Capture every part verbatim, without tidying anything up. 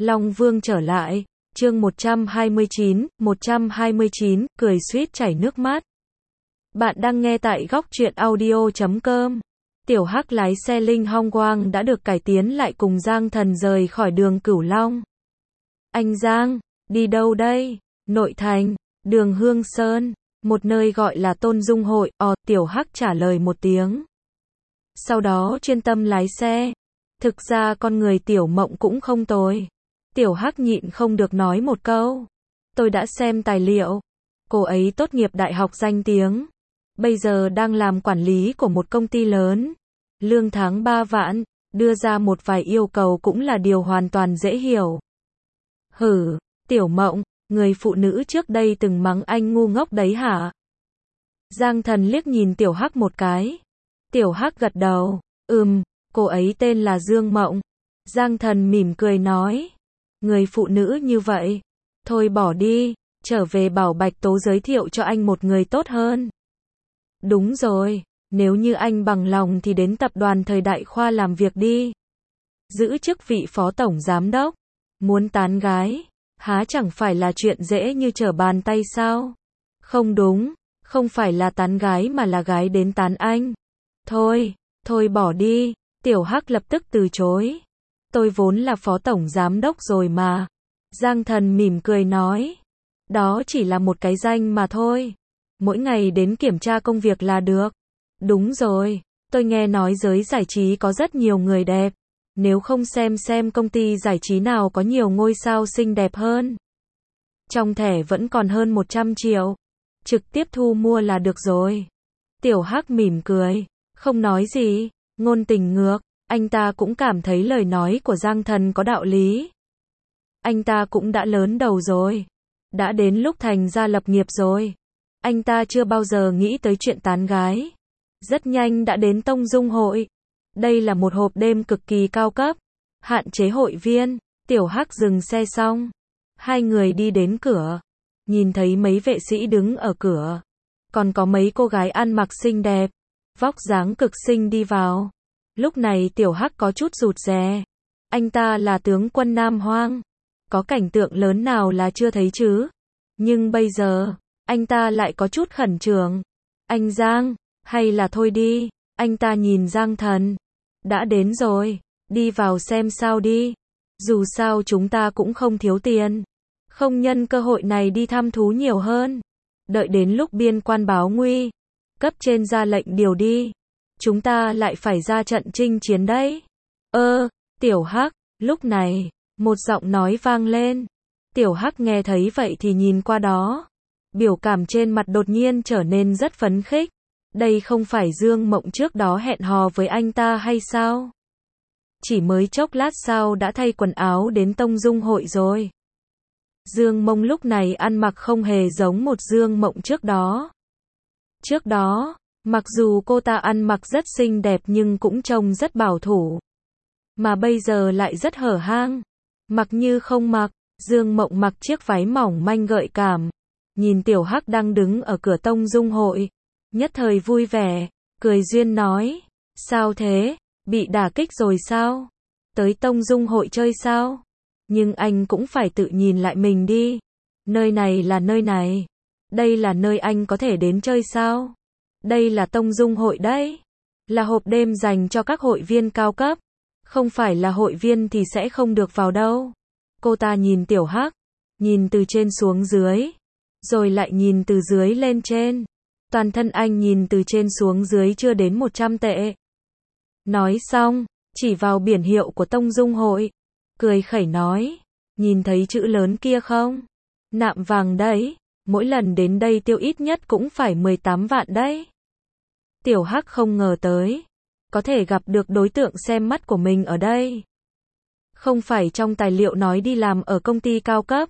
Long Vương trở lại, chương một trăm hai mươi chín, một trăm hai mươi chín, cười suýt chảy nước mắt. Bạn đang nghe tại góc truyện audio chấm com. Tiểu Hắc lái xe Linh Hong Quang đã được cải tiến lại cùng Giang Thần rời khỏi đường Cửu Long. Anh Giang, đi đâu đây? Nội thành, đường Hương Sơn, một nơi gọi là Tôn Dung Hội, ò, Tiểu Hắc trả lời một tiếng. Sau đó chuyên tâm lái xe. Thực ra con người Tiểu Mộng cũng không tồi. Tiểu Hắc nhịn không được nói một câu. Tôi đã xem tài liệu. Cô ấy tốt nghiệp đại học danh tiếng. Bây giờ đang làm quản lý của một công ty lớn. Lương tháng ba vạn, đưa ra một vài yêu cầu cũng là điều hoàn toàn dễ hiểu. Hử, Tiểu Mộng, người phụ nữ trước đây từng mắng anh ngu ngốc đấy hả? Giang Thần liếc nhìn Tiểu Hắc một cái. Tiểu Hắc gật đầu, ừm, cô ấy tên là Dương Mộng. Giang Thần mỉm cười nói, người phụ nữ như vậy, thôi bỏ đi, trở về bảo Bạch Tố giới thiệu cho anh một người tốt hơn. Đúng rồi, nếu như anh bằng lòng thì đến tập đoàn Thời Đại Khoa làm việc đi. Giữ chức vị phó tổng giám đốc, muốn tán gái, há chẳng phải là chuyện dễ như trở bàn tay sao? Không đúng, không phải là tán gái mà là gái đến tán anh. Thôi, thôi bỏ đi, Tiểu Hắc lập tức từ chối. Tôi vốn là phó tổng giám đốc rồi mà. Giang Thần mỉm cười nói. Đó chỉ là một cái danh mà thôi. Mỗi ngày đến kiểm tra công việc là được. Đúng rồi, tôi nghe nói giới giải trí có rất nhiều người đẹp. Nếu không xem xem công ty giải trí nào có nhiều ngôi sao xinh đẹp hơn. Trong thẻ vẫn còn hơn một trăm triệu. Trực tiếp thu mua là được rồi. Tiểu Hắc mỉm cười, không nói gì, ngôn tình ngược. Anh ta cũng cảm thấy lời nói của Giang Thần có đạo lý. Anh ta cũng đã lớn đầu rồi. Đã đến lúc thành gia lập nghiệp rồi. Anh ta chưa bao giờ nghĩ tới chuyện tán gái. Rất nhanh đã đến Tông Dung Hội. Đây là một hộp đêm cực kỳ cao cấp. Hạn chế hội viên. Tiểu Hắc dừng xe xong. Hai người đi đến cửa. Nhìn thấy mấy vệ sĩ đứng ở cửa. Còn có mấy cô gái ăn mặc xinh đẹp. Vóc dáng cực xinh đi vào. Lúc này Tiểu Hắc có chút rụt rè. Anh ta là tướng quân Nam Hoang. Có cảnh tượng lớn nào là chưa thấy chứ? Nhưng bây giờ, anh ta lại có chút khẩn trương. Anh Giang, hay là thôi đi. Anh ta nhìn Giang Thần. Đã đến rồi, đi vào xem sao đi. Dù sao chúng ta cũng không thiếu tiền. Không nhân cơ hội này đi thăm thú nhiều hơn. Đợi đến lúc biên quan báo nguy. Cấp trên ra lệnh điều đi. Chúng ta lại phải ra trận chinh chiến đấy. Ơ, Tiểu Hắc, lúc này, một giọng nói vang lên. Tiểu Hắc nghe thấy vậy thì nhìn qua đó. Biểu cảm trên mặt đột nhiên trở nên rất phấn khích. Đây không phải Dương Mộng trước đó hẹn hò với anh ta hay sao? Chỉ mới chốc lát sau đã thay quần áo đến Tông Dung Hội rồi. Dương Mộng lúc này ăn mặc không hề giống một Dương Mộng trước đó. Trước đó, mặc dù cô ta ăn mặc rất xinh đẹp nhưng cũng trông rất bảo thủ. Mà bây giờ lại rất hở hang. Mặc như không mặc, Dương Mộng mặc chiếc váy mỏng manh gợi cảm. Nhìn Tiểu Hắc đang đứng ở cửa Tông Dung Hội. Nhất thời vui vẻ, cười duyên nói. Sao thế, bị đả kích rồi sao? Tới Tông Dung Hội chơi sao? Nhưng anh cũng phải tự nhìn lại mình đi. Nơi này là nơi này. Đây là nơi anh có thể đến chơi sao? Đây là Tông Dung Hội đấy. Là hộp đêm dành cho các hội viên cao cấp. Không phải là hội viên thì sẽ không được vào đâu. Cô ta nhìn Tiểu Hắc. Nhìn từ trên xuống dưới. Rồi lại nhìn từ dưới lên trên. Toàn thân anh nhìn từ trên xuống dưới chưa đến một trăm tệ. Nói xong, chỉ vào biển hiệu của Tông Dung Hội. Cười khẩy nói. Nhìn thấy chữ lớn kia không? Nạm vàng đấy. Mỗi lần đến đây tiêu ít nhất cũng phải mười tám vạn đấy. Tiểu Hắc không ngờ tới. Có thể gặp được đối tượng xem mắt của mình ở đây. Không phải trong tài liệu nói đi làm ở công ty cao cấp.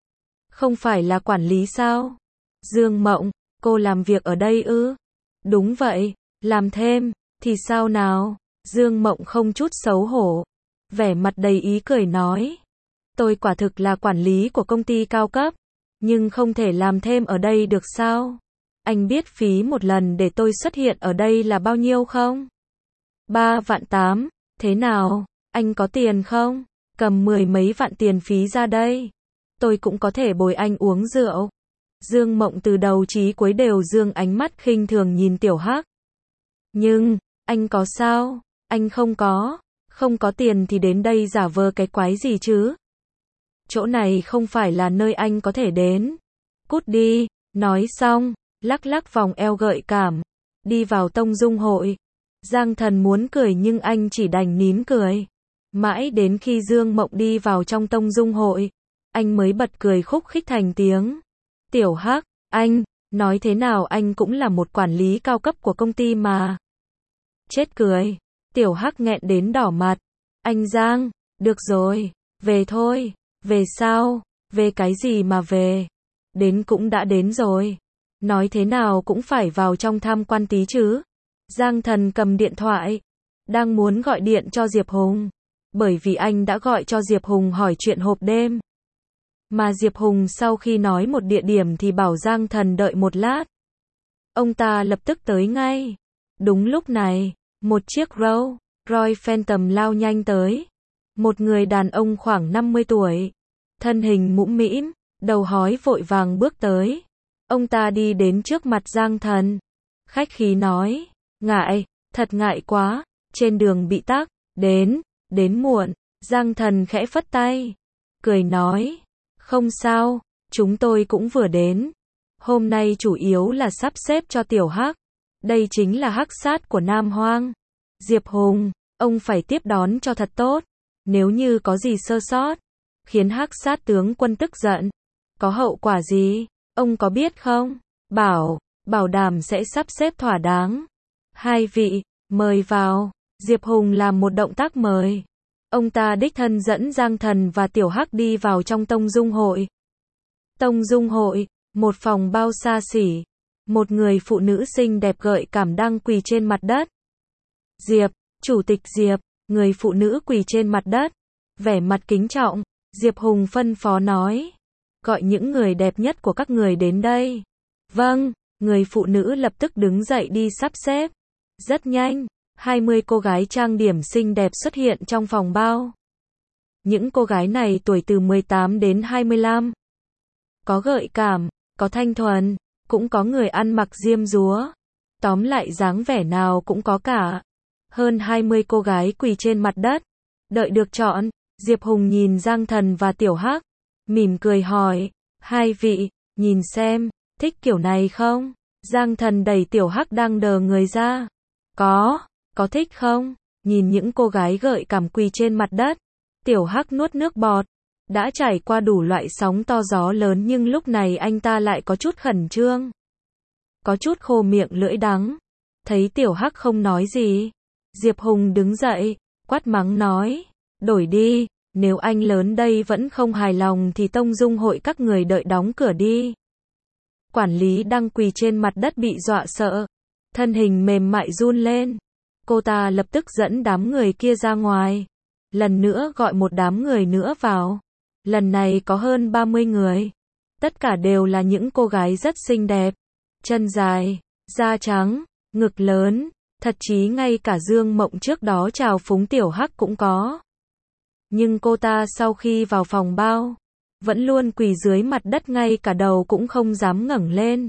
Không phải là quản lý sao? Dương Mộng, cô làm việc ở đây ư? Đúng vậy, làm thêm, thì sao nào? Dương Mộng không chút xấu hổ. Vẻ mặt đầy ý cười nói. Tôi quả thực là quản lý của công ty cao cấp. Nhưng không thể làm thêm ở đây được sao? Anh biết phí một lần để tôi xuất hiện ở đây là bao nhiêu không? Ba vạn tám, thế nào? Anh có tiền không? cầm mười mấy vạn tiền phí ra đây. Tôi cũng có thể bồi anh uống rượu. Dương Mộng từ đầu chí cuối đều dương ánh mắt khinh thường nhìn Tiểu Hắc. Nhưng, anh có sao? Anh không có. Không có tiền thì đến đây giả vờ cái quái gì chứ? Chỗ này không phải là nơi anh có thể đến. Cút đi. Nói xong, lắc lắc vòng eo gợi cảm. Đi vào tông dung hội. Giang Thần muốn cười nhưng anh chỉ đành nín cười. Mãi đến khi Dương Mộng đi vào trong tông dung hội, anh mới bật cười khúc khích thành tiếng. Tiểu Hắc, anh, nói thế nào anh cũng là một quản lý cao cấp của công ty mà. Chết cười. Tiểu Hắc nghẹn đến đỏ mặt. Anh Giang, được rồi, về thôi. Về sao? Về cái gì mà về? Đến cũng đã đến rồi. Nói thế nào cũng phải vào trong tham quan tí chứ. Giang Thần cầm điện thoại, đang muốn gọi điện cho Diệp Hùng. Bởi vì anh đã gọi cho Diệp Hùng hỏi chuyện hộp đêm. Mà Diệp Hùng sau khi nói một địa điểm thì bảo Giang Thần đợi một lát. Ông ta lập tức tới ngay. Đúng lúc này, một chiếc Rolls Royce Phantom lao nhanh tới. Một người đàn ông khoảng năm mươi tuổi, thân hình mũm mĩm, đầu hói vội vàng bước tới. Ông ta đi đến trước mặt Giang Thần, khách khí nói, ngại, thật ngại quá, trên đường bị tắc, đến, đến muộn. Giang Thần khẽ phất tay, cười nói, không sao, chúng tôi cũng vừa đến. Hôm nay chủ yếu là sắp xếp cho Tiểu Hắc. Đây chính là hắc sát của Nam Hoang. Diệp Hùng, ông phải tiếp đón cho thật tốt. Nếu như có gì sơ sót, khiến hắc sát tướng quân tức giận, có hậu quả gì, ông có biết không? Bảo, bảo đảm sẽ sắp xếp thỏa đáng. Hai vị, mời vào. Diệp Hùng làm một động tác mời. Ông ta đích thân dẫn Giang Thần và Tiểu Hắc đi vào trong tông dung hội. Tông dung hội, một phòng bao xa xỉ. Một người phụ nữ xinh đẹp gợi cảm đang quỳ trên mặt đất. Diệp, chủ tịch Diệp, người phụ nữ quỳ trên mặt đất, vẻ mặt kính trọng. Diệp Hùng phân phó nói, gọi những người đẹp nhất của các người đến đây. Vâng, người phụ nữ lập tức đứng dậy đi sắp xếp. Rất nhanh, hai mươi cô gái trang điểm xinh đẹp xuất hiện trong phòng bao. Những cô gái này tuổi từ mười tám đến hai mươi lăm. Có gợi cảm, có thanh thuần, cũng có người ăn mặc diêm dúa. Tóm lại dáng vẻ nào cũng có cả. Hơn hai mươi cô gái quỳ trên mặt đất, đợi được chọn. Diệp Hùng nhìn Giang Thần và Tiểu Hắc, mỉm cười hỏi, hai vị, nhìn xem, thích kiểu này không? Giang Thần đẩy Tiểu Hắc đang đờ người ra. Có, có thích không? Nhìn những cô gái gợi cảm quỳ trên mặt đất, Tiểu Hắc nuốt nước bọt. Đã trải qua đủ loại sóng to gió lớn nhưng lúc này anh ta lại có chút khẩn trương. Có chút khô miệng lưỡi đắng. Thấy Tiểu Hắc không nói gì, Diệp Hùng đứng dậy, quát mắng nói, đổi đi, nếu anh lớn đây vẫn không hài lòng thì tông dung hội các người đợi đóng cửa đi. Quản lý đang quỳ trên mặt đất bị dọa sợ, thân hình mềm mại run lên. Cô ta lập tức dẫn đám người kia ra ngoài, lần nữa gọi một đám người nữa vào. Lần này có hơn ba mươi người, tất cả đều là những cô gái rất xinh đẹp, chân dài, da trắng, ngực lớn, thậm chí ngay cả Dương Mộng trước đó chào phúng Tiểu Hắc cũng có. Nhưng cô ta sau khi vào phòng bao, vẫn luôn quỳ dưới mặt đất, ngay cả đầu cũng không dám ngẩng lên.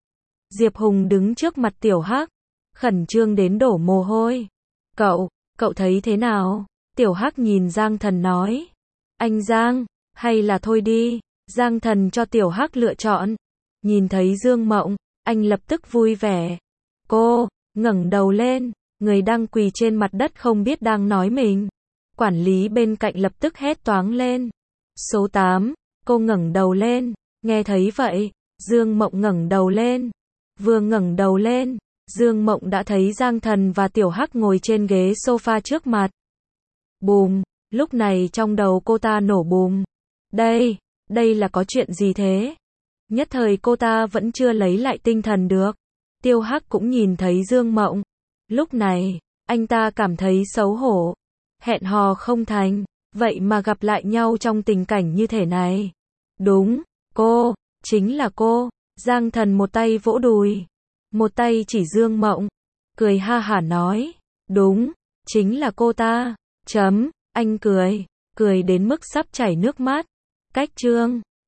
Diệp Hùng đứng trước mặt Tiểu Hắc, khẩn trương đến đổ mồ hôi. Cậu, cậu thấy thế nào? Tiểu Hắc nhìn Giang Thần nói. Anh Giang, hay là thôi đi. Giang Thần cho Tiểu Hắc lựa chọn. Nhìn thấy Dương Mộng, anh lập tức vui vẻ. Cô, ngẩng đầu lên, người đang quỳ trên mặt đất không biết đang nói mình. Quản lý bên cạnh lập tức hét toáng lên. Số tám, cô ngẩng đầu lên. Nghe thấy vậy, Dương Mộng ngẩng đầu lên. Vừa ngẩng đầu lên, Dương Mộng đã thấy Giang Thần và Tiểu Hắc ngồi trên ghế sofa trước mặt. Bùm, lúc này trong đầu cô ta nổ bùm. Đây, đây là có chuyện gì thế? Nhất thời cô ta vẫn chưa lấy lại tinh thần được. Tiêu Hắc cũng nhìn thấy Dương Mộng. Lúc này, anh ta cảm thấy xấu hổ. Hẹn hò không thành, vậy mà gặp lại nhau trong tình cảnh như thế này. Đúng, cô, chính là cô. Giang Thần một tay vỗ đùi, một tay chỉ Dương Mộng, cười ha hả nói, đúng, chính là cô ta. Chấm, anh cười, cười đến mức sắp chảy nước mắt. Cách chương